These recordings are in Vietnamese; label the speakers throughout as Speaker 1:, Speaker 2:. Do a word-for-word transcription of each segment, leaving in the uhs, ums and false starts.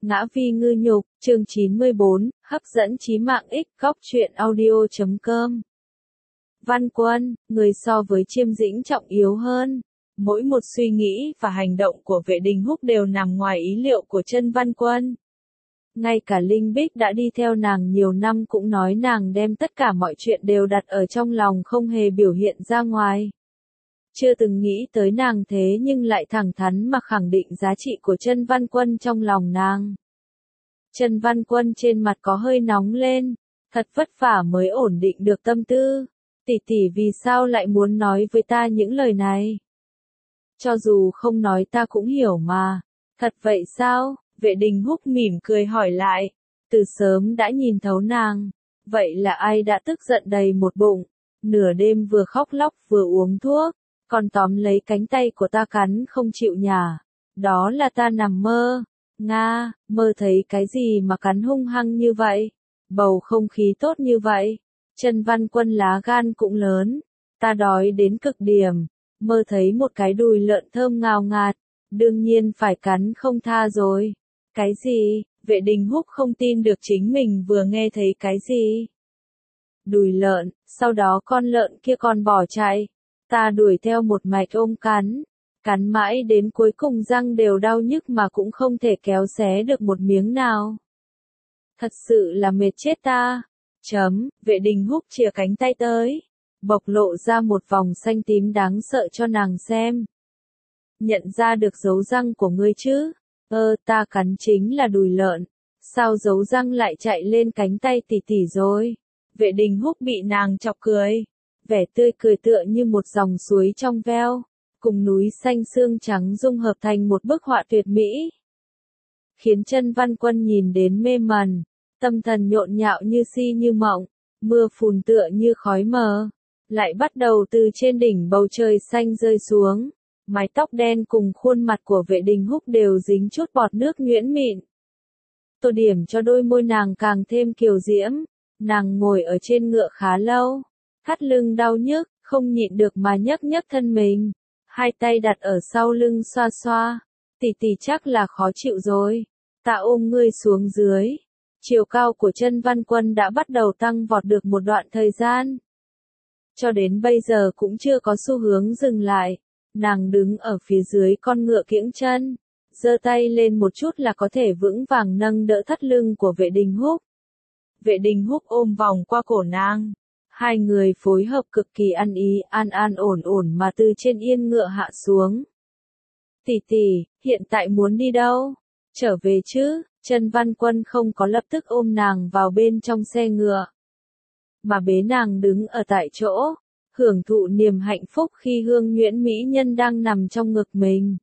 Speaker 1: Ngã vi ngư nhục, chương chín mươi bốn, hấp dẫn chí mạng X, góc truyện audio chấm com. Văn Quân, người so với Chiêm Dĩnh trọng yếu hơn. Mỗi một suy nghĩ và hành động của Vệ Đình Húc đều nằm ngoài ý liệu của Chân Văn Quân. Ngay cả Linh Bích đã đi theo nàng nhiều năm cũng nói nàng đem tất cả mọi chuyện đều đặt ở trong lòng không hề biểu hiện ra ngoài. Chưa từng nghĩ tới nàng thế nhưng lại thẳng thắn mà khẳng định giá trị của Chân Văn Quân trong lòng nàng. Chân Văn Quân trên mặt có hơi nóng lên, thật vất vả mới ổn định được tâm tư. Tỷ tỷ vì sao lại muốn nói với ta những lời này? Cho dù không nói ta cũng hiểu mà. Thật vậy sao? Vệ Đình Húc mỉm cười hỏi lại. Từ sớm đã nhìn thấu nàng. Vậy là ai đã tức giận đầy một bụng? Nửa đêm vừa khóc lóc vừa uống thuốc. Còn tóm lấy cánh tay của ta cắn không chịu nhả. Đó là ta nằm mơ. Nga, mơ thấy cái gì mà cắn hung hăng như vậy? Bầu không khí tốt như vậy. Chân Văn Quân lá gan cũng lớn. Ta đói đến cực điểm. Mơ thấy một cái đùi lợn thơm ngào ngạt. Đương nhiên phải cắn không tha rồi. Cái gì? Vệ Đình Húc không tin được chính mình vừa nghe thấy cái gì. Đùi lợn, sau đó con lợn kia còn bỏ chạy. Ta đuổi theo một mạch ôm cắn. Cắn mãi đến cuối cùng răng đều đau nhức mà cũng không thể kéo xé được một miếng nào. Thật sự là mệt chết ta. Chấm, Vệ Đình Húc chìa cánh tay tới. Bộc lộ ra một vòng xanh tím đáng sợ cho nàng xem. Nhận ra được dấu răng của ngươi chứ? Ơ, ta cắn chính là đùi lợn. Sao dấu răng lại chạy lên cánh tay tỷ tỷ rồi? Vệ Đình Húc bị nàng chọc cười. Vẻ tươi cười tựa như một dòng suối trong veo. Cùng núi xanh xương trắng dung hợp thành một bức họa tuyệt mỹ. Khiến Chân Văn Quân nhìn đến mê mẩn, tâm thần nhộn nhạo như si như mộng, mưa phùn tựa như khói mờ, lại bắt đầu từ trên đỉnh bầu trời xanh rơi xuống. Mái tóc đen cùng khuôn mặt của Vệ Đình Húc đều dính chút bọt nước nhuyễn mịn. Tô điểm cho đôi môi nàng càng thêm kiều diễm, nàng ngồi ở trên ngựa khá lâu, thắt lưng đau nhức, không nhịn được mà nhấc nhấc thân mình. Hai tay đặt ở sau lưng xoa xoa. Tỷ tỷ chắc là khó chịu rồi. Ta ôm ngươi xuống dưới. Chiều cao của Chân Văn Quân đã bắt đầu tăng vọt được một đoạn thời gian. Cho đến bây giờ cũng chưa có xu hướng dừng lại. Nàng đứng ở phía dưới con ngựa kiễng chân. Giơ tay lên một chút là có thể vững vàng nâng đỡ thắt lưng của Vệ Đình Húc. Vệ Đình Húc ôm vòng qua cổ nàng. Hai người phối hợp cực kỳ ăn ý, an an ổn ổn mà từ trên yên ngựa hạ xuống. Tỷ tỷ, hiện tại muốn đi đâu? Trở về chứ? Chân Văn Quân không có lập tức ôm nàng vào bên trong xe ngựa, mà bế nàng đứng ở tại chỗ, hưởng thụ niềm hạnh phúc khi hương nhuyễn mỹ nhân đang nằm trong ngực mình.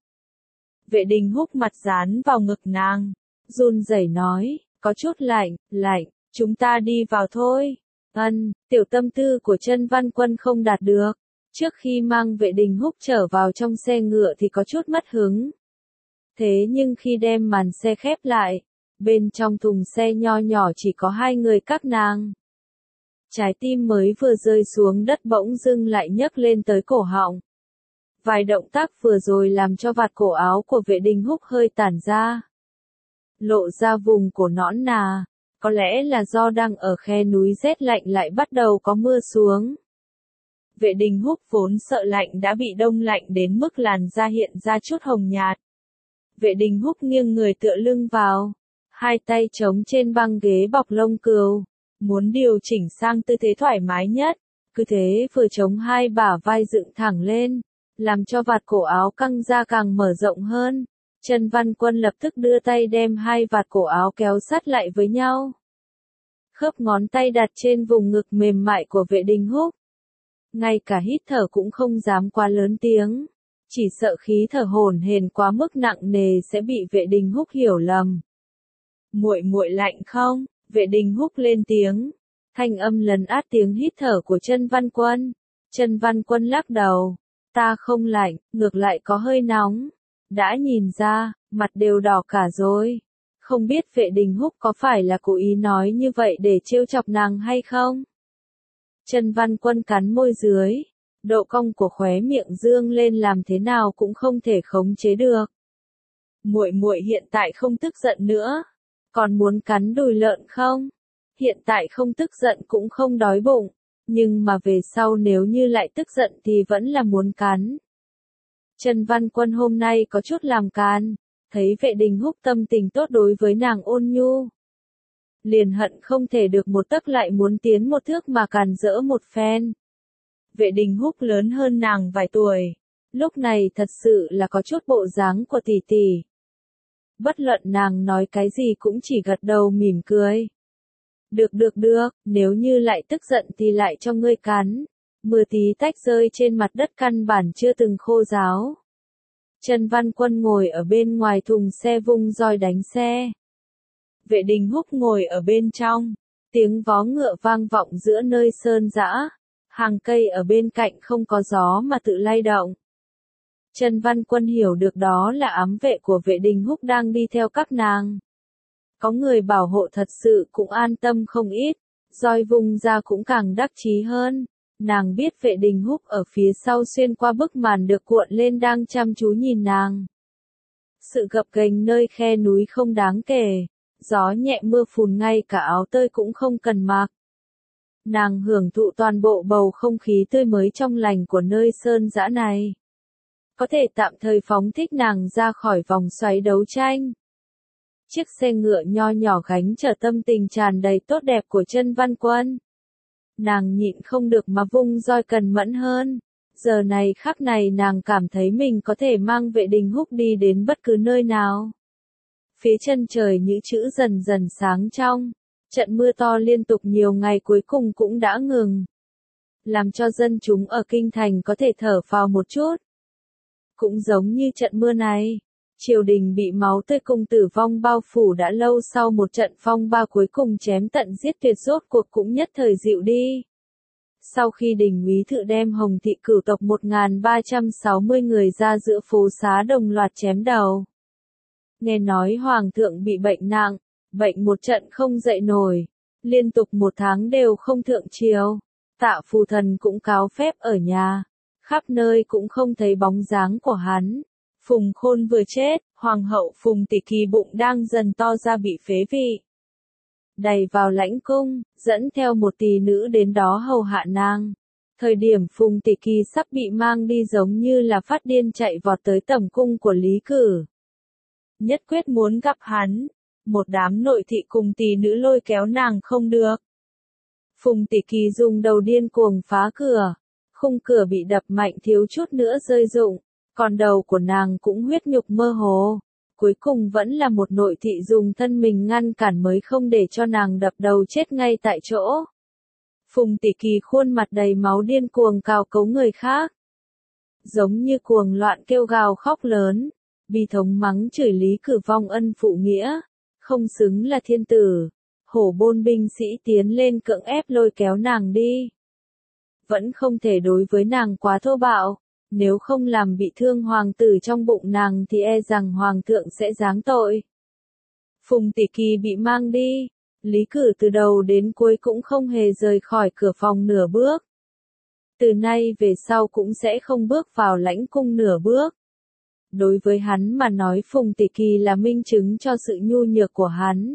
Speaker 1: Vệ Đình Húc mặt dán vào ngực nàng, run rẩy nói, có chút lạnh, lạnh, chúng ta đi vào thôi. Ân, tiểu tâm tư của Chân Văn Quân không đạt được. Trước khi mang Vệ Đình Húc trở vào trong xe ngựa thì có chút mất hứng. Thế nhưng khi đem màn xe khép lại, bên trong thùng xe nho nhỏ chỉ có hai người các nàng. Trái tim mới vừa rơi xuống đất bỗng dưng lại nhấc lên tới cổ họng. Vài động tác vừa rồi làm cho vạt cổ áo của Vệ Đình Húc hơi tản ra. Lộ ra vùng cổ nõn nà. Có lẽ là do đang ở khe núi rét lạnh lại bắt đầu có mưa xuống. Vệ Đình Húc vốn sợ lạnh đã bị đông lạnh đến mức làn da hiện ra chút hồng nhạt. Vệ Đình Húc nghiêng người tựa lưng vào, hai tay chống trên băng ghế bọc lông cừu, muốn điều chỉnh sang tư thế thoải mái nhất. Cứ thế vừa chống hai bả vai dựng thẳng lên, làm cho vạt cổ áo căng ra càng mở rộng hơn. Chân Văn Quân lập tức đưa tay đem hai vạt cổ áo kéo sát lại với nhau. Khớp ngón tay đặt trên vùng ngực mềm mại của Vệ Đình Húc. Ngay cả hít thở cũng không dám quá lớn tiếng. Chỉ sợ khí thở hổn hển quá mức nặng nề sẽ bị Vệ Đình Húc hiểu lầm. Muội muội lạnh không? Vệ Đình Húc lên tiếng. Thanh âm lấn át tiếng hít thở của Chân Văn Quân. Chân Văn Quân lắc đầu. Ta không lạnh, ngược lại có hơi nóng. Đã nhìn ra, mặt đều đỏ cả rồi. Không biết Vệ Đình Húc có phải là cố ý nói như vậy để trêu chọc nàng hay không? Chân Văn Quân cắn môi dưới. Độ cong của khóe miệng dương lên làm thế nào cũng không thể khống chế được. muội muội hiện tại không tức giận nữa, còn muốn cắn đùi lợn không? Hiện tại không tức giận cũng không đói bụng, nhưng mà về sau nếu như lại tức giận thì vẫn là muốn cắn. Trần Văn Quân hôm nay có chút làm càn, thấy Vệ Đình Húc tâm tình tốt đối với nàng ôn nhu. Liền hận không thể được một tấc lại muốn tiến một thước mà càn rỡ một phen. Vệ Đình Húc lớn hơn nàng vài tuổi, lúc này thật sự là có chút bộ dáng của tỷ tỷ. Bất luận nàng nói cái gì cũng chỉ gật đầu mỉm cười. Được được được, nếu như lại tức giận thì lại cho ngươi cắn. Mưa tí tách rơi trên mặt đất căn bản chưa từng khô ráo. Trần Văn Quân ngồi ở bên ngoài thùng xe vung roi đánh xe. Vệ Đình Húc ngồi ở bên trong, tiếng vó ngựa vang vọng giữa nơi sơn dã, hàng cây ở bên cạnh không có gió mà tự lay động. Trần Văn Quân hiểu được đó là ám vệ của Vệ Đình Húc đang đi theo các nàng. Có người bảo hộ thật sự cũng an tâm không ít, roi vung ra cũng càng đắc chí hơn. Nàng biết Vệ Đình Húc ở phía sau xuyên qua bức màn được cuộn lên đang chăm chú nhìn nàng. Sự gập ghềnh nơi khe núi không đáng kể, gió nhẹ mưa phùn ngay cả áo tơi cũng không cần mặc. Nàng hưởng thụ toàn bộ bầu không khí tươi mới trong lành của nơi sơn dã này. Có thể tạm thời phóng thích nàng ra khỏi vòng xoáy đấu tranh. Chiếc xe ngựa nho nhỏ gánh chở tâm tình tràn đầy tốt đẹp của Trần Văn Quân. Nàng nhịn không được mà vung roi cần mẫn hơn. Giờ này khắc này nàng cảm thấy mình có thể mang Vệ Đình Húc đi đến bất cứ nơi nào. Phía chân trời những chữ dần dần sáng trong. Trận mưa to liên tục nhiều ngày cuối cùng cũng đã ngừng. Làm cho dân chúng ở kinh thành có thể thở phào một chút. Cũng giống như trận mưa này, triều đình bị máu tươi cùng tử vong bao phủ đã lâu sau một trận phong ba cuối cùng chém tận giết tuyệt rốt cuộc cũng nhất thời dịu đi. Sau khi đình úy thự đem Hồng thị cửu tộc một nghìn ba trăm sáu mươi người ra giữa phố xá đồng loạt chém đầu. Nghe nói hoàng thượng bị bệnh nặng, bệnh một trận không dậy nổi, liên tục một tháng đều không thượng triều. Tạ Phù Thần cũng cáo phép ở nhà, khắp nơi cũng không thấy bóng dáng của hắn. Phùng Khôn vừa chết, hoàng hậu Phùng Tỷ Kỳ bụng đang dần to ra bị phế vị. Đầy vào lãnh cung, dẫn theo một tỷ nữ đến đó hầu hạ nàng. Thời điểm Phùng Tỷ Kỳ sắp bị mang đi giống như là phát điên chạy vọt tới tẩm cung của Lý Cử. Nhất quyết muốn gặp hắn, một đám nội thị cùng tỷ nữ lôi kéo nàng không được. Phùng Tỷ Kỳ dùng đầu điên cuồng phá cửa, khung cửa bị đập mạnh thiếu chút nữa rơi rụng, còn đầu của nàng cũng huyết nhục mơ hồ. Cuối cùng vẫn là một nội thị dùng thân mình ngăn cản mới không để cho nàng đập đầu chết ngay tại chỗ. Phùng Tỷ Kỳ khuôn mặt đầy máu điên cuồng cào cấu người khác. Giống như cuồng loạn kêu gào khóc lớn, bi thống mắng chửi Lý Cử vong ân phụ nghĩa, không xứng là thiên tử. Hổ bôn binh sĩ tiến lên cưỡng ép lôi kéo nàng đi. Vẫn không thể đối với nàng quá thô bạo, nếu không làm bị thương hoàng tử trong bụng nàng thì e rằng hoàng thượng sẽ giáng tội. Phùng Tỷ Kỳ bị mang đi, Lý Cử từ đầu đến cuối cũng không hề rời khỏi cửa phòng nửa bước. Từ nay về sau cũng sẽ không bước vào lãnh cung nửa bước. Đối với hắn mà nói Phùng Tỷ Kỳ là minh chứng cho sự nhu nhược của hắn.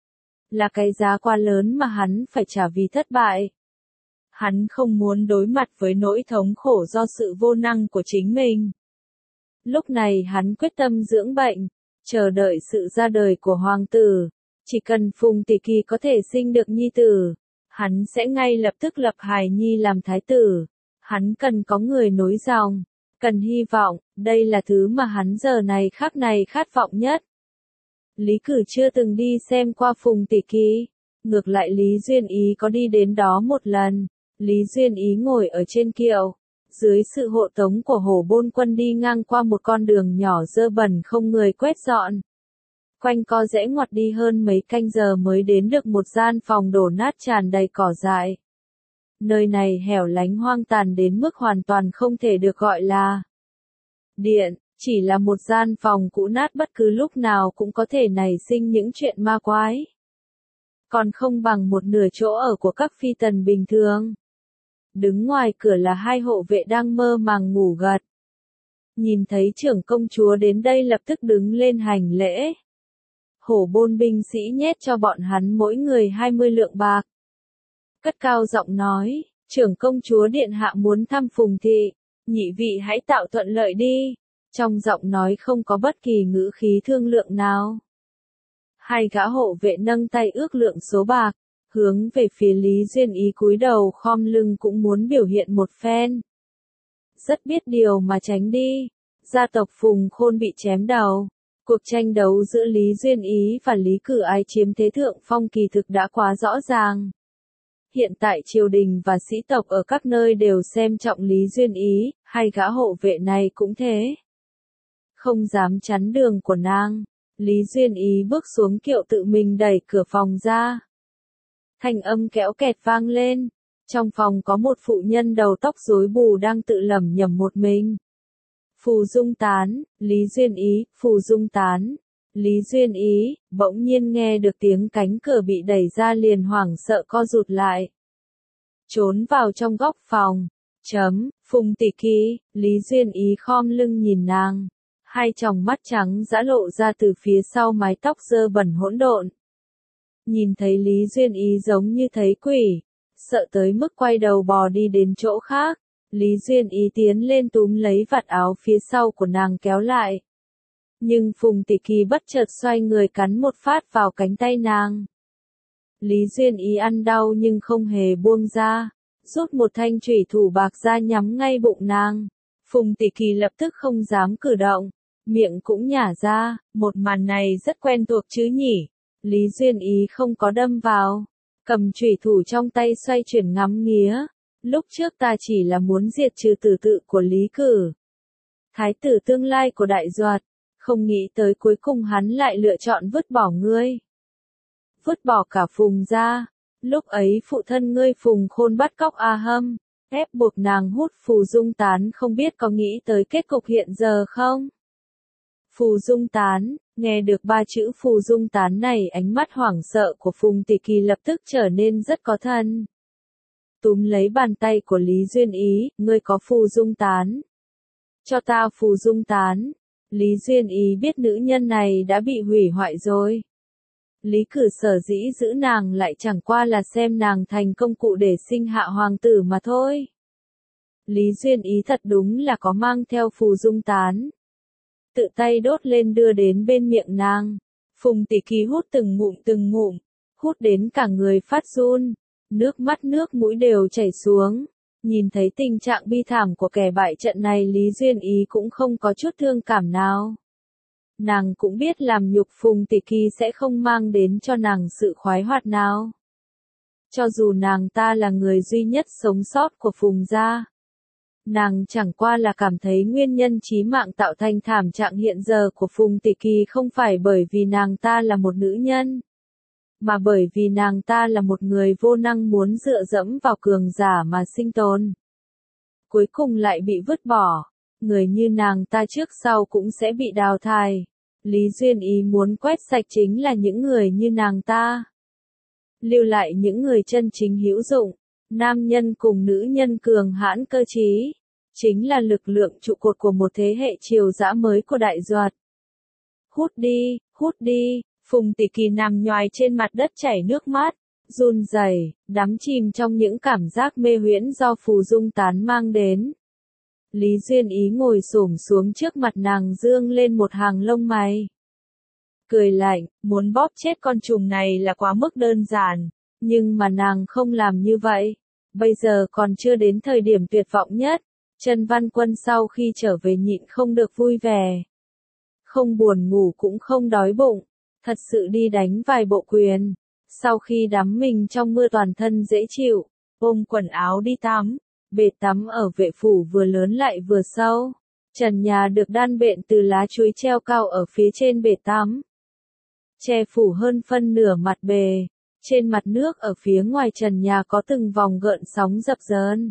Speaker 1: Là cái giá quá lớn mà hắn phải trả vì thất bại. Hắn không muốn đối mặt với nỗi thống khổ do sự vô năng của chính mình. Lúc này hắn quyết tâm dưỡng bệnh, chờ đợi sự ra đời của hoàng tử. Chỉ cần Phùng Tỷ Kỳ có thể sinh được nhi tử, hắn sẽ ngay lập tức lập hài nhi làm thái tử. Hắn cần có người nối dòng, cần hy vọng, đây là thứ mà hắn giờ này khắc này khát vọng nhất. Lý Cử chưa từng đi xem qua Phùng Tỷ Kỳ, ngược lại Lý Duyên Ý có đi đến đó một lần. Lý Duyên Ý ngồi ở trên kiệu, dưới sự hộ tống của Hổ Bôn Quân đi ngang qua một con đường nhỏ dơ bẩn không người quét dọn. Quanh co rẽ ngoặt đi hơn mấy canh giờ mới đến được một gian phòng đổ nát tràn đầy cỏ dại. Nơi này hẻo lánh hoang tàn đến mức hoàn toàn không thể được gọi là điện, chỉ là một gian phòng cũ nát bất cứ lúc nào cũng có thể nảy sinh những chuyện ma quái. Còn không bằng một nửa chỗ ở của các phi tần bình thường. Đứng ngoài cửa là hai hộ vệ đang mơ màng ngủ gật. Nhìn thấy trưởng công chúa đến đây lập tức đứng lên hành lễ. Hổ bôn binh sĩ nhét cho bọn hắn mỗi người hai mươi lượng bạc. Cất cao giọng nói, trưởng công chúa điện hạ muốn thăm Phùng thị, nhị vị hãy tạo thuận lợi đi. Trong giọng nói không có bất kỳ ngữ khí thương lượng nào. Hai gã hộ vệ nâng tay ước lượng số bạc, hướng về phía Lý Duyên Ý cúi đầu khom lưng cũng muốn biểu hiện một phen. Rất biết điều mà tránh đi, gia tộc Phùng Khôn bị chém đầu. Cuộc tranh đấu giữa Lý Duyên Ý và Lý Cử ai chiếm thế thượng phong kỳ thực đã quá rõ ràng. Hiện tại triều đình và sĩ tộc ở các nơi đều xem trọng Lý Duyên Ý, hai gã hộ vệ này cũng thế. Không dám chắn đường của nàng, Lý Duyên Ý bước xuống kiệu tự mình đẩy cửa phòng ra. Thanh âm kéo kẹt vang lên, trong phòng có một phụ nhân đầu tóc rối bù đang tự lẩm nhẩm một mình. Phù Dung Tán, Lý Duyên Ý, Phù Dung Tán, Lý Duyên Ý, bỗng nhiên nghe được tiếng cánh cửa bị đẩy ra liền hoảng sợ co rụt lại. Trốn vào trong góc phòng, chấm, Phùng tỷ kỳ, Lý Duyên Ý khom lưng nhìn nàng. Hai tròng mắt trắng dã lộ ra từ phía sau mái tóc dơ bẩn hỗn độn. Nhìn thấy Lý Duyên Ý giống như thấy quỷ, sợ tới mức quay đầu bò đi đến chỗ khác. Lý Duyên Ý tiến lên túm lấy vạt áo phía sau của nàng kéo lại. Nhưng Phùng tỷ kỳ bất chợt xoay người cắn một phát vào cánh tay nàng. Lý Duyên Ý ăn đau nhưng không hề buông ra, rút một thanh chủy thủ bạc ra nhắm ngay bụng nàng. Phùng tỷ kỳ lập tức không dám cử động, miệng cũng nhả ra, một màn này rất quen thuộc chứ nhỉ. Lý Duyên Ý không có đâm vào, cầm chủy thủ trong tay xoay chuyển ngắm nghía. Lúc trước ta chỉ là muốn diệt trừ tử tự của Lý Cử, thái tử tương lai của Đại Duật, không nghĩ tới cuối cùng hắn lại lựa chọn vứt bỏ ngươi. Vứt bỏ cả Phùng ra, lúc ấy phụ thân ngươi Phùng Khôn bắt cóc A Hâm, ép buộc nàng hút Phù Dung Tán, không biết có nghĩ tới kết cục hiện giờ không? Phù Dung Tán, nghe được ba chữ Phù Dung Tán này, ánh mắt hoảng sợ của Phùng tỷ kỳ lập tức trở nên rất có thân. Túm lấy bàn tay của Lý Duyên Ý, ngươi có Phù Dung Tán. Cho ta Phù Dung Tán. Lý Duyên Ý biết nữ nhân này đã bị hủy hoại rồi. Lý Cử sở dĩ giữ nàng lại chẳng qua là xem nàng thành công cụ để sinh hạ hoàng tử mà thôi. Lý Duyên Ý thật đúng là có mang theo Phù Dung Tán. Tự tay đốt lên đưa đến bên miệng nàng. Phùng tỷ kỳ hút từng ngụm từng ngụm, hút đến cả người phát run. Nước mắt nước mũi đều chảy xuống. Nhìn thấy tình trạng bi thảm của kẻ bại trận này, Lý Duyên Ý cũng không có chút thương cảm nào. Nàng cũng biết làm nhục Phùng tỷ kỳ sẽ không mang đến cho nàng sự khoái hoạt nào. Cho dù nàng ta là người duy nhất sống sót của Phùng gia, nàng chẳng qua là cảm thấy nguyên nhân chí mạng tạo thành thảm trạng hiện giờ của Phùng tỷ kỳ không phải bởi vì nàng ta là một nữ nhân, mà bởi vì nàng ta là một người vô năng muốn dựa dẫm vào cường giả mà sinh tồn. Cuối cùng lại bị vứt bỏ, người như nàng ta trước sau cũng sẽ bị đào thải. Lý Duyên Ý muốn quét sạch chính là những người như nàng ta. Lưu lại những người chân chính hữu dụng, nam nhân cùng nữ nhân cường hãn cơ trí, chính là lực lượng trụ cột của một thế hệ triều dã mới của Đại Duật. Hút đi, hút đi. Phùng tỷ kỳ nằm nhoài trên mặt đất chảy nước mắt, run rẩy, đắm chìm trong những cảm giác mê huyễn do Phù Dung Tán mang đến. Lý Duyên Ý ngồi xổm xuống trước mặt nàng, dương lên một hàng lông mày. Cười lạnh, muốn bóp chết con trùng này là quá mức đơn giản, nhưng mà nàng không làm như vậy. Bây giờ còn chưa đến thời điểm tuyệt vọng nhất. Trần Văn Quân sau khi trở về nhịn không được vui vẻ. Không buồn ngủ cũng không đói bụng. Thật sự đi đánh vài bộ quyền. Sau khi đắm mình trong mưa toàn thân dễ chịu, ôm quần áo đi tắm. Bể tắm ở vệ phủ vừa lớn lại vừa sâu. Trần nhà được đan bện từ lá chuối treo cao ở phía trên bể tắm. Che phủ hơn phân nửa mặt bề. Trên mặt nước ở phía ngoài trần nhà có từng vòng gợn sóng dập dờn.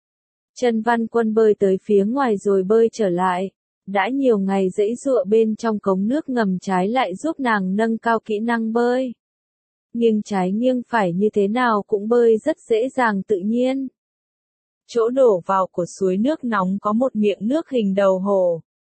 Speaker 1: Trần Văn Quân bơi tới phía ngoài rồi bơi trở lại. Đã nhiều ngày giãy giụa bên trong cống nước ngầm, trái lại giúp nàng nâng cao kỹ năng bơi. Nghiêng trái nghiêng phải như thế nào cũng bơi rất dễ dàng tự nhiên. Chỗ đổ vào của suối nước nóng có một miệng nước hình đầu hổ,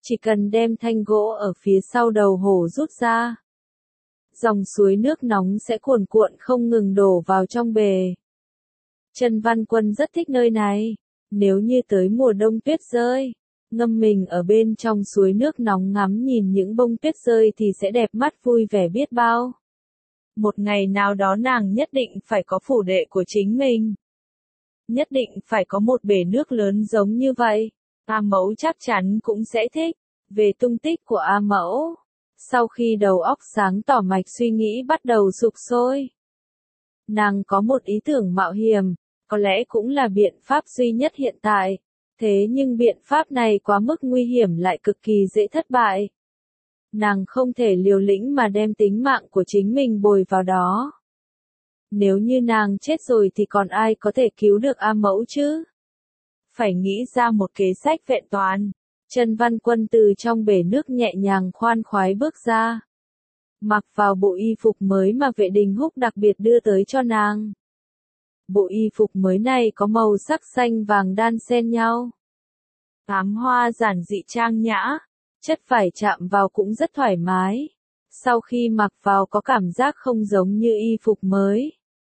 Speaker 1: Chỉ cần đem thanh gỗ ở phía sau đầu hồ rút ra, dòng suối nước nóng sẽ cuồn cuộn không ngừng đổ vào trong bể. Trần Văn Quân rất thích nơi này. Nếu như tới mùa đông tuyết rơi, ngâm mình ở bên trong suối nước nóng ngắm nhìn những bông tuyết rơi thì sẽ đẹp mắt vui vẻ biết bao. Một ngày nào đó nàng nhất định phải có phủ đệ của chính mình. Nhất định phải có một bể nước lớn giống như vậy. A Mẫu chắc chắn cũng sẽ thích. Về tung tích của A Mẫu, sau khi đầu óc sáng tỏ mạch suy nghĩ bắt đầu sục sôi, nàng có một ý tưởng mạo hiểm, có lẽ cũng là biện pháp duy nhất hiện tại. Thế nhưng biện pháp này quá mức nguy hiểm lại cực kỳ dễ thất bại. Nàng không thể liều lĩnh mà đem tính mạng của chính mình bồi vào đó. Nếu như nàng chết rồi thì còn ai có thể cứu được A Mẫu chứ? Phải nghĩ ra một kế sách vẹn toàn. Trần Văn Quân từ trong bể nước nhẹ nhàng khoan khoái bước ra. Mặc vào bộ y phục mới mà Vệ Đình Húc đặc biệt đưa tới cho nàng. Bộ y phục mới này có màu sắc xanh vàng đan xen nhau. Tám hoa giản dị trang nhã, chất vải chạm vào cũng rất thoải mái. Sau khi mặc vào có cảm giác không giống như y phục mới,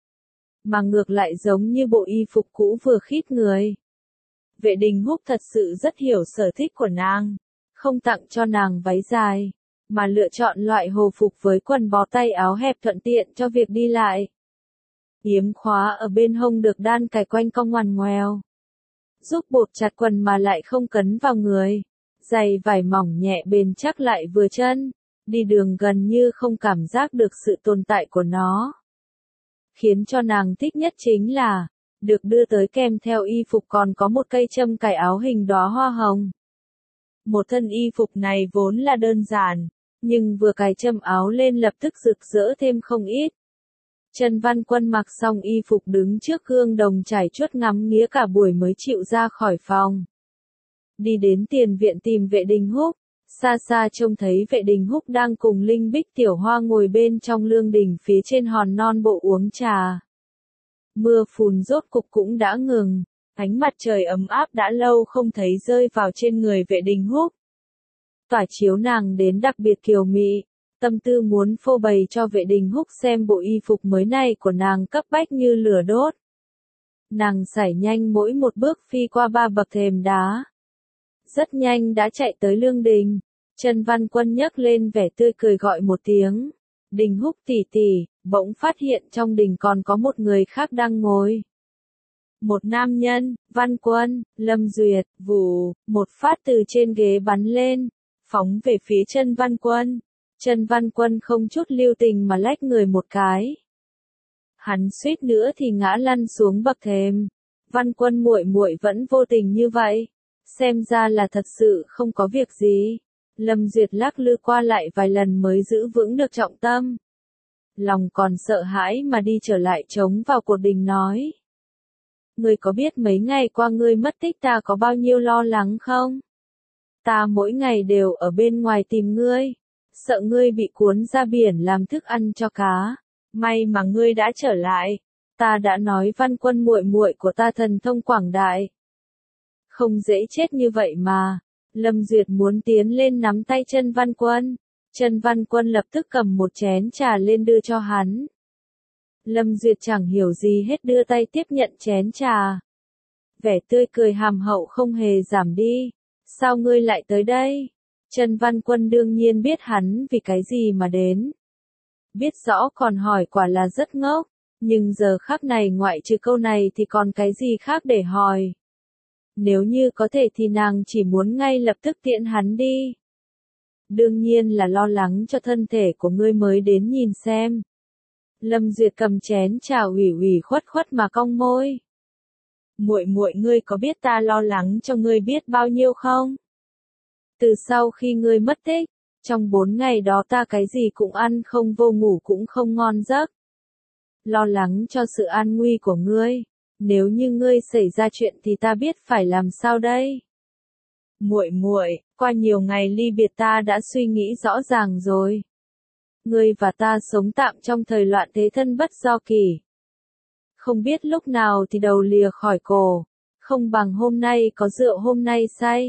Speaker 1: mà ngược lại giống như bộ y phục cũ vừa khít người. Vệ Đình Húc thật sự rất hiểu sở thích của nàng, không tặng cho nàng váy dài, mà lựa chọn loại hồ phục với quần bó tay áo hẹp thuận tiện cho việc đi lại. Yếm khóa ở bên hông được đan cài quanh cong ngoằn ngoèo, giúp buộc chặt quần mà lại không cấn vào người. Giày vải mỏng nhẹ bền chắc lại vừa chân, đi đường gần như không cảm giác được sự tồn tại của nó. Khiến cho nàng thích nhất chính là, được đưa tới kèm theo y phục còn có một cây châm cài áo hình đóa hoa hồng. Một thân y phục này vốn là đơn giản, nhưng vừa cài châm áo lên lập tức rực rỡ thêm không ít. Trần Văn Quân mặc xong y phục đứng trước gương đồng trải chuốt ngắm nghía cả buổi mới chịu ra khỏi phòng. Đi đến tiền viện tìm Vệ Đình Húc, xa xa trông thấy Vệ Đình Húc đang cùng Linh Bích Tiểu Hoa ngồi bên trong lương đình phía trên hòn non bộ uống trà. Mưa phùn rốt cục cũng đã ngừng, ánh mặt trời ấm áp đã lâu không thấy rơi vào trên người Vệ Đình Húc. Tỏa chiếu nàng đến đặc biệt kiều mị, tâm tư muốn phô bày cho Vệ Đình Húc xem bộ y phục mới này của nàng cấp bách như lửa đốt. Nàng sải nhanh mỗi một bước phi qua ba bậc thềm đá. Rất nhanh đã chạy tới lương đình. Trần Văn Quân nhấc lên vẻ tươi cười gọi một tiếng. Đình Húc tỷ tỷ, bỗng phát hiện trong đình còn có một người khác đang ngồi. Một nam nhân, Văn Quân, Lâm Duyệt, vù, một phát từ trên ghế bắn lên, phóng về phía Trần Văn Quân. Trần Văn Quân không chút lưu tình mà lách người một cái. Hắn suýt nữa thì ngã lăn xuống bậc thềm. Văn Quân muội muội vẫn vô tình như vậy. Xem ra là thật sự không có việc gì. Lâm Duyệt lắc lư qua lại vài lần mới giữ vững được trọng tâm. Lòng còn sợ hãi mà đi trở lại chống vào cột đình nói. Ngươi có biết mấy ngày qua ngươi mất tích ta có bao nhiêu lo lắng không? Ta mỗi ngày đều ở bên ngoài tìm ngươi. Sợ ngươi bị cuốn ra biển làm thức ăn cho cá. May mà ngươi đã trở lại. Ta đã nói Văn Quân muội muội của ta thần thông quảng đại. Không dễ chết như vậy mà. Lâm Duyệt muốn tiến lên nắm tay Trần Văn Quân. Trần Văn Quân lập tức cầm một chén trà lên đưa cho hắn. Lâm Duyệt chẳng hiểu gì hết đưa tay tiếp nhận chén trà. Vẻ tươi cười hàm hậu không hề giảm đi. Sao ngươi lại tới đây? Trần Văn Quân đương nhiên biết hắn vì cái gì mà đến. Biết rõ còn hỏi quả là rất ngốc. Nhưng giờ khắc này ngoại trừ câu này thì còn cái gì khác để hỏi. Nếu như có thể thì nàng chỉ muốn ngay lập tức tiễn hắn đi. Đương nhiên là lo lắng cho thân thể của ngươi mới đến nhìn xem. Lâm Duyệt cầm chén trà ủy ủy khuất khuất mà cong môi. Muội muội ngươi có biết ta lo lắng cho ngươi biết bao nhiêu không? Từ sau khi ngươi mất tích, trong bốn ngày đó ta cái gì cũng ăn không vô ngủ cũng không ngon giấc. Lo lắng cho sự an nguy của ngươi. Nếu như ngươi xảy ra chuyện thì ta biết phải làm sao đây? Muội muội, qua nhiều ngày ly biệt ta đã suy nghĩ rõ ràng rồi. Ngươi và ta sống tạm trong thời loạn thế thân bất do kỳ. Không biết lúc nào thì đầu lìa khỏi cổ. Không bằng hôm nay có rượu hôm nay say.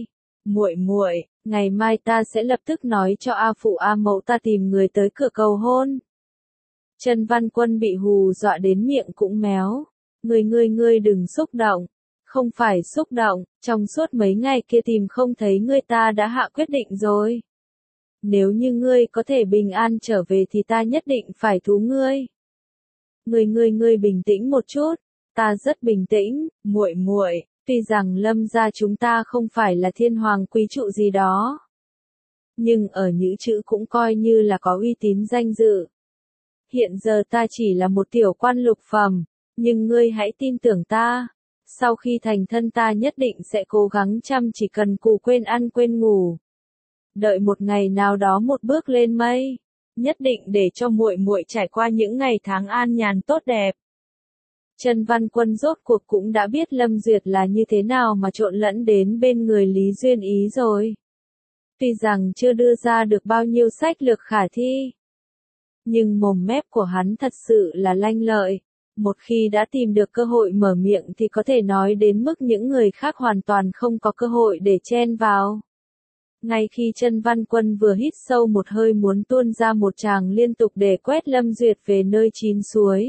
Speaker 1: muội muội, ngày mai ta sẽ lập tức nói cho A phụ A mẫu ta tìm người tới cửa cầu hôn. Trần Văn Quân bị hù dọa đến miệng cũng méo. Ngươi ngươi ngươi đừng xúc động. Không phải xúc động, trong suốt mấy ngày kia tìm không thấy ngươi ta đã hạ quyết định rồi. Nếu như ngươi có thể bình an trở về thì ta nhất định phải thú ngươi. Ngươi ngươi ngươi bình tĩnh một chút, ta rất bình tĩnh, muội muội, tuy rằng Lâm gia chúng ta không phải là thiên hoàng quý trụ gì đó, nhưng ở nhữ chữ cũng coi như là có uy tín danh dự. Hiện giờ ta chỉ là một tiểu quan lục phẩm, nhưng ngươi hãy tin tưởng ta. Sau khi thành thân ta nhất định sẽ cố gắng chăm chỉ cần cù quên ăn quên ngủ. Đợi một ngày nào đó một bước lên mây, nhất định để cho muội muội trải qua những ngày tháng an nhàn tốt đẹp. Trần Văn Quân rốt cuộc cũng đã biết Lâm Duyệt là như thế nào mà trộn lẫn đến bên người Lý Duyên Ý rồi. Tuy rằng chưa đưa ra được bao nhiêu sách lược khả thi, nhưng mồm mép của hắn thật sự là lanh lợi. Một khi đã tìm được cơ hội mở miệng thì có thể nói đến mức những người khác hoàn toàn không có cơ hội để chen vào. Ngay khi Trần Văn Quân vừa hít sâu một hơi muốn tuôn ra một tràng liên tục để quét Lâm Duyệt về nơi chín suối,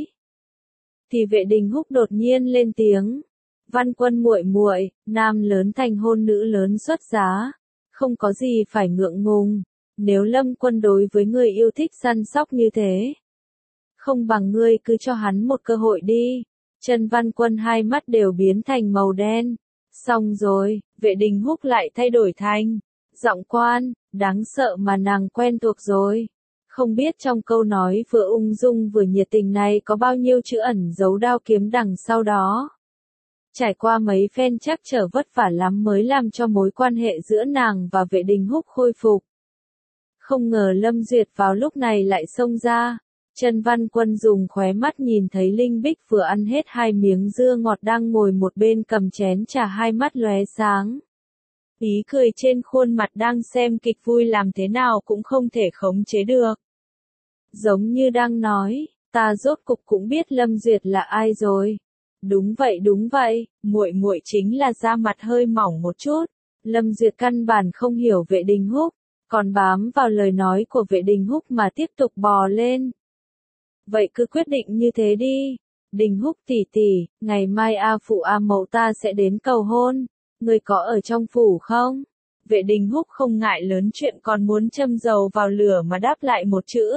Speaker 1: thì Vệ Đình Húc đột nhiên lên tiếng. Văn Quân muội muội, nam lớn thành hôn nữ lớn xuất giá, không có gì phải ngượng ngùng. Nếu Lâm Quân đối với người yêu thích săn sóc như thế, không bằng ngươi cứ cho hắn một cơ hội đi. Trần Văn Quân hai mắt đều biến thành màu đen. Xong rồi, Vệ Đình Húc lại thay đổi thành giọng quan, đáng sợ mà nàng quen thuộc rồi. Không biết trong câu nói vừa ung dung vừa nhiệt tình này có bao nhiêu chữ ẩn giấu đao kiếm đằng sau đó. Trải qua mấy phen chắc trở vất vả lắm mới làm cho mối quan hệ giữa nàng và Vệ Đình Húc khôi phục. Không ngờ Lâm Duyệt vào lúc này lại xông ra. Trần Văn Quân dùng khóe mắt nhìn thấy Linh Bích vừa ăn hết hai miếng dưa ngọt đang ngồi một bên cầm chén trà, hai mắt lóe sáng. Ý cười trên khuôn mặt đang xem kịch vui làm thế nào cũng không thể khống chế được. Giống như đang nói, ta rốt cục cũng biết Lâm Duyệt là ai rồi. Đúng vậy đúng vậy, muội muội chính là da mặt hơi mỏng một chút. Lâm Duyệt căn bản không hiểu Vệ Đình Húc, còn bám vào lời nói của Vệ Đình Húc mà tiếp tục bò lên. Vậy cứ quyết định như thế đi. Đình Húc tỷ tỷ, ngày mai A phụ A mẫu ta sẽ đến cầu hôn. Người có ở trong phủ không? Vệ Đình Húc không ngại lớn chuyện còn muốn châm dầu vào lửa mà đáp lại một chữ.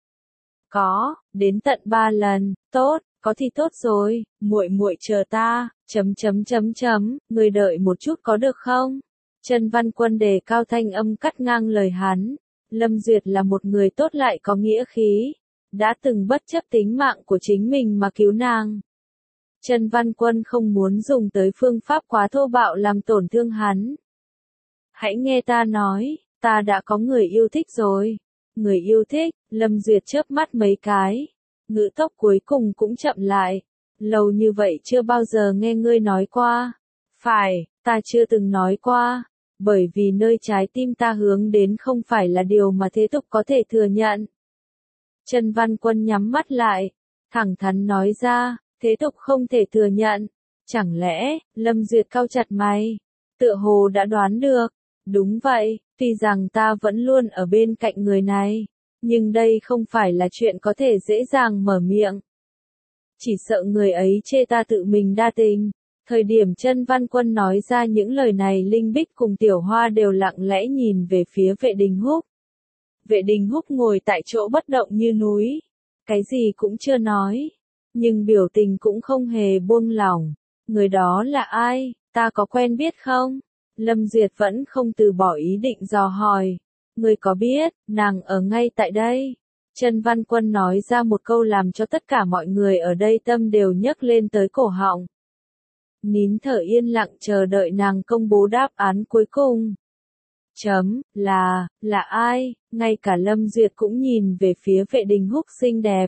Speaker 1: Có, đến tận ba lần, tốt, có thì tốt rồi, muội muội chờ ta, chấm chấm chấm chấm, người đợi một chút có được không? Trần Văn Quân đề cao thanh âm cắt ngang lời hắn. Lâm Duyệt là một người tốt lại có nghĩa khí, đã từng bất chấp tính mạng của chính mình mà cứu nàng. Trần Văn Quân không muốn dùng tới phương pháp quá thô bạo làm tổn thương hắn. Hãy nghe ta nói, ta đã có người yêu thích rồi. Người yêu thích, Lâm Duyệt chớp mắt mấy cái. Ngữ tốc cuối cùng cũng chậm lại. Lâu như vậy chưa bao giờ nghe ngươi nói qua. Phải, ta chưa từng nói qua. Bởi vì nơi trái tim ta hướng đến không phải là điều mà thế tục có thể thừa nhận. Trần Văn Quân nhắm mắt lại, thẳng thắn nói ra, thế tục không thể thừa nhận. Chẳng lẽ, Lâm Duyệt cau chặt mày, tựa hồ đã đoán được. Đúng vậy, tuy rằng ta vẫn luôn ở bên cạnh người này, nhưng đây không phải là chuyện có thể dễ dàng mở miệng. Chỉ sợ người ấy chê ta tự mình đa tình. Thời điểm Trần Văn Quân nói ra những lời này, Linh Bích cùng Tiểu Hoa đều lặng lẽ nhìn về phía Vệ Đình Húc. Vệ Đình Húc ngồi tại chỗ bất động như núi, cái gì cũng chưa nói, nhưng biểu tình cũng không hề buông lỏng. Người đó là ai, ta có quen biết không? Lâm Duyệt vẫn không từ bỏ ý định dò hỏi. Người có biết, nàng ở ngay tại đây. Trần Văn Quân nói ra một câu làm cho tất cả mọi người ở đây tâm đều nhấc lên tới cổ họng. Nín thở yên lặng chờ đợi nàng công bố đáp án cuối cùng. Chấm, là, là ai? Ngay cả Lâm Duyệt cũng nhìn về phía Vệ Đình Húc xinh đẹp.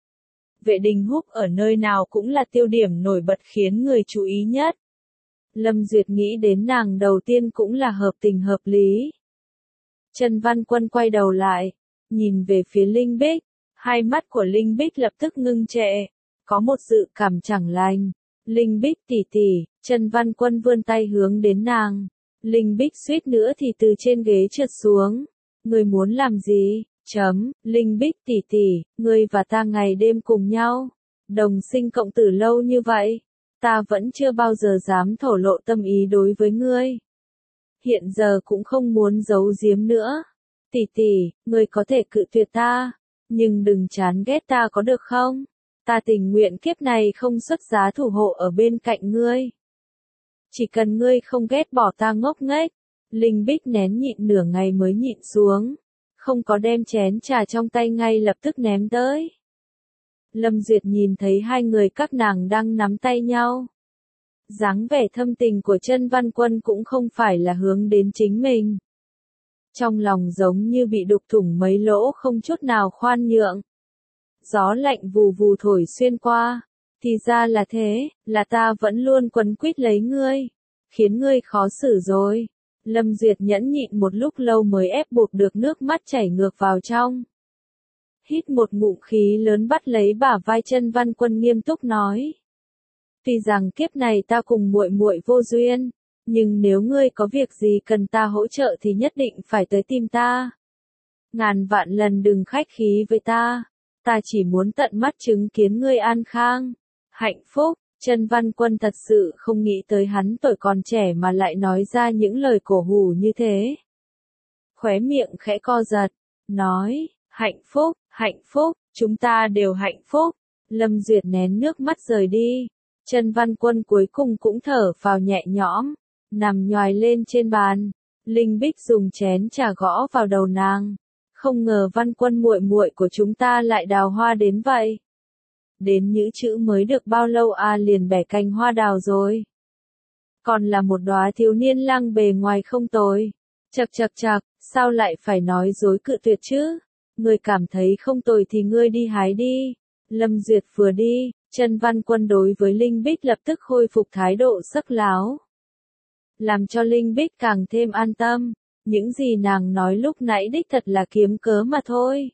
Speaker 1: Vệ Đình Húc ở nơi nào cũng là tiêu điểm nổi bật khiến người chú ý nhất. Lâm Duyệt nghĩ đến nàng đầu tiên cũng là hợp tình hợp lý. Trần Văn Quân quay đầu lại, nhìn về phía Linh Bích, hai mắt của Linh Bích lập tức ngưng trệ, có một dự cảm chẳng lành. Linh Bích tỷ tỷ, Trần Văn Quân vươn tay hướng đến nàng. Linh Bích suýt nữa thì từ trên ghế trượt xuống. Ngươi muốn làm gì? Chấm, Linh Bích tỷ tỷ, ngươi và ta ngày đêm cùng nhau. Đồng sinh cộng tử lâu như vậy. Ta vẫn chưa bao giờ dám thổ lộ tâm ý đối với ngươi. Hiện giờ cũng không muốn giấu giếm nữa. Tỷ tỷ, ngươi có thể cự tuyệt ta. Nhưng đừng chán ghét ta có được không? Ta tình nguyện kiếp này không xuất giá thủ hộ ở bên cạnh ngươi. Chỉ cần ngươi không ghét bỏ ta ngốc nghếch. Linh Bích nén nhịn nửa ngày mới nhịn xuống. Không có đem chén trà trong tay ngay lập tức ném tới. Lâm Duyệt nhìn thấy hai người các nàng đang nắm tay nhau. Dáng vẻ thâm tình của Chân Văn Quân cũng không phải là hướng đến chính mình. Trong lòng giống như bị đục thủng mấy lỗ không chút nào khoan nhượng. Gió lạnh vù vù thổi xuyên qua. Thì ra là thế, là ta vẫn luôn quấn quýt lấy ngươi. Khiến ngươi khó xử rồi. Lâm Duyệt nhẫn nhịn một lúc lâu mới ép buộc được nước mắt chảy ngược vào trong. Hít một ngụm khí lớn bắt lấy bả vai Chân Văn Quân nghiêm túc nói. Tuy rằng kiếp này ta cùng muội muội vô duyên, nhưng nếu ngươi có việc gì cần ta hỗ trợ thì nhất định phải tới tìm ta. Ngàn vạn lần đừng khách khí với ta, ta chỉ muốn tận mắt chứng kiến ngươi an khang, hạnh phúc. Chân Văn Quân thật sự không nghĩ tới hắn tuổi còn trẻ mà lại nói ra những lời cổ hủ như thế. Khóe miệng khẽ co giật, nói, hạnh phúc, hạnh phúc, chúng ta đều hạnh phúc. Lâm Duyệt nén nước mắt rời đi. Chân Văn Quân cuối cùng cũng thở phào nhẹ nhõm, nằm nhoài lên trên bàn. Linh Bích dùng chén trà gõ vào đầu nàng. Không ngờ Văn Quân muội muội của chúng ta lại đào hoa đến vậy. Đến những chữ mới được bao lâu à liền bẻ cành hoa đào rồi. Còn là một đóa thiếu niên lang bề ngoài không tồi. Chậc chậc chậc, sao lại phải nói dối cự tuyệt chứ? Ngươi cảm thấy không tồi thì ngươi đi hái đi. Lâm Duyệt vừa đi, Chân Văn Quân đối với Linh Bích lập tức khôi phục thái độ sắc láo. Làm cho Linh Bích càng thêm an tâm. Những gì nàng nói lúc nãy đích thật là kiếm cớ mà thôi.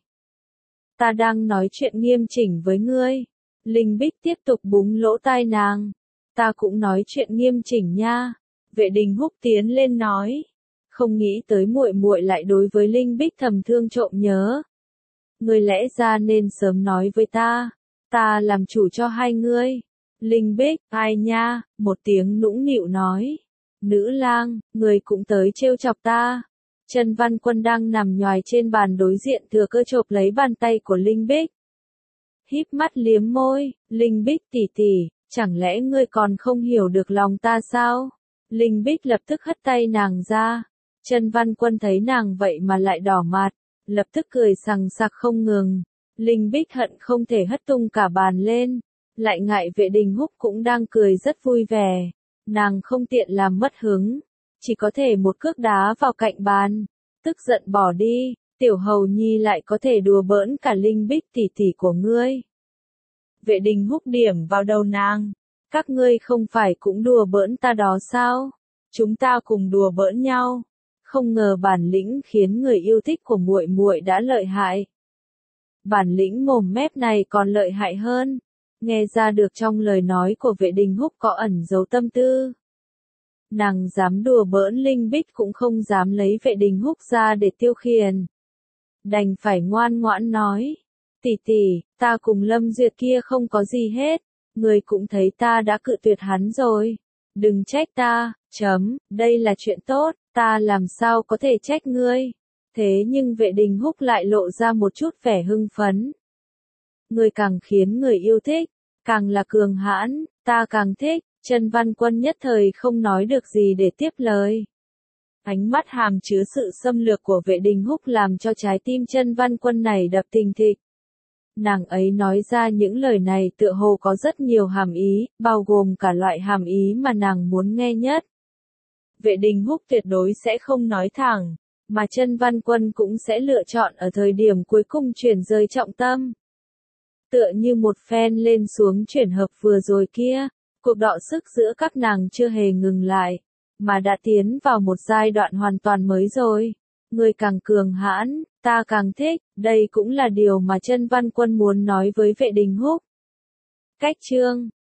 Speaker 1: Ta đang nói chuyện nghiêm chỉnh với ngươi. Linh Bích tiếp tục búng lỗ tai nàng. Ta cũng nói chuyện nghiêm chỉnh nha. Vệ Đình Húc tiến lên nói. Không nghĩ tới muội muội lại đối với Linh Bích thầm thương trộm nhớ. Ngươi lẽ ra nên sớm nói với ta. Ta làm chủ cho hai ngươi. Linh Bích, ai nha, một tiếng nũng nịu nói. Nữ lang, ngươi cũng tới trêu chọc ta. Chân Văn Quân đang nằm nhoài trên bàn đối diện thừa cơ chộp lấy bàn tay của Linh Bích. Híp mắt liếm môi, Linh Bích tỷ tỷ, chẳng lẽ ngươi còn không hiểu được lòng ta sao? Linh Bích lập tức hất tay nàng ra. Chân Văn Quân thấy nàng vậy mà lại đỏ mặt, lập tức cười sằng sặc không ngừng. Linh Bích hận không thể hất tung cả bàn lên, lại ngại Vệ Đình Húc cũng đang cười rất vui vẻ. Nàng không tiện làm mất hứng, chỉ có thể một cước đá vào cạnh bàn, tức giận bỏ đi. Tiểu hầu nhi lại có thể đùa bỡn cả Linh Bích tỷ tỷ của ngươi. Vệ Đình Húc điểm vào đầu nàng. Các ngươi không phải cũng đùa bỡn ta đó sao? Chúng ta cùng đùa bỡn nhau. Không ngờ bản lĩnh khiến người yêu thích của muội muội đã lợi hại. Bản lĩnh mồm mép này còn lợi hại hơn. Nghe ra được trong lời nói của Vệ Đình Húc có ẩn giấu tâm tư. Nàng dám đùa bỡn Linh Bích cũng không dám lấy Vệ Đình Húc ra để tiêu khiển. Đành phải ngoan ngoãn nói. Tỷ tỷ, ta cùng Lâm Duyệt kia không có gì hết. Người cũng thấy ta đã cự tuyệt hắn rồi. Đừng trách ta, chấm, đây là chuyện tốt, ta làm sao có thể trách ngươi. Thế nhưng Vệ Đình Húc lại lộ ra một chút vẻ hưng phấn. Ngươi càng khiến người yêu thích, càng là cường hãn, ta càng thích. Chân Văn Quân nhất thời không nói được gì để tiếp lời. Ánh mắt hàm chứa sự xâm lược của Vệ Đình Húc làm cho trái tim Chân Văn Quân này đập thình thịch. Nàng ấy nói ra những lời này tựa hồ có rất nhiều hàm ý, bao gồm cả loại hàm ý mà nàng muốn nghe nhất. Vệ Đình Húc tuyệt đối sẽ không nói thẳng, mà Chân Văn Quân cũng sẽ lựa chọn ở thời điểm cuối cùng chuyển rời trọng tâm. Tựa như một phen lên xuống chuyển hợp vừa rồi kia, cuộc đọ sức giữa các nàng chưa hề ngừng lại, mà đã tiến vào một giai đoạn hoàn toàn mới rồi. Người càng cường hãn, ta càng thích, đây cũng là điều mà Chân Văn Quân muốn nói với Vệ Đình Húc. Cách chương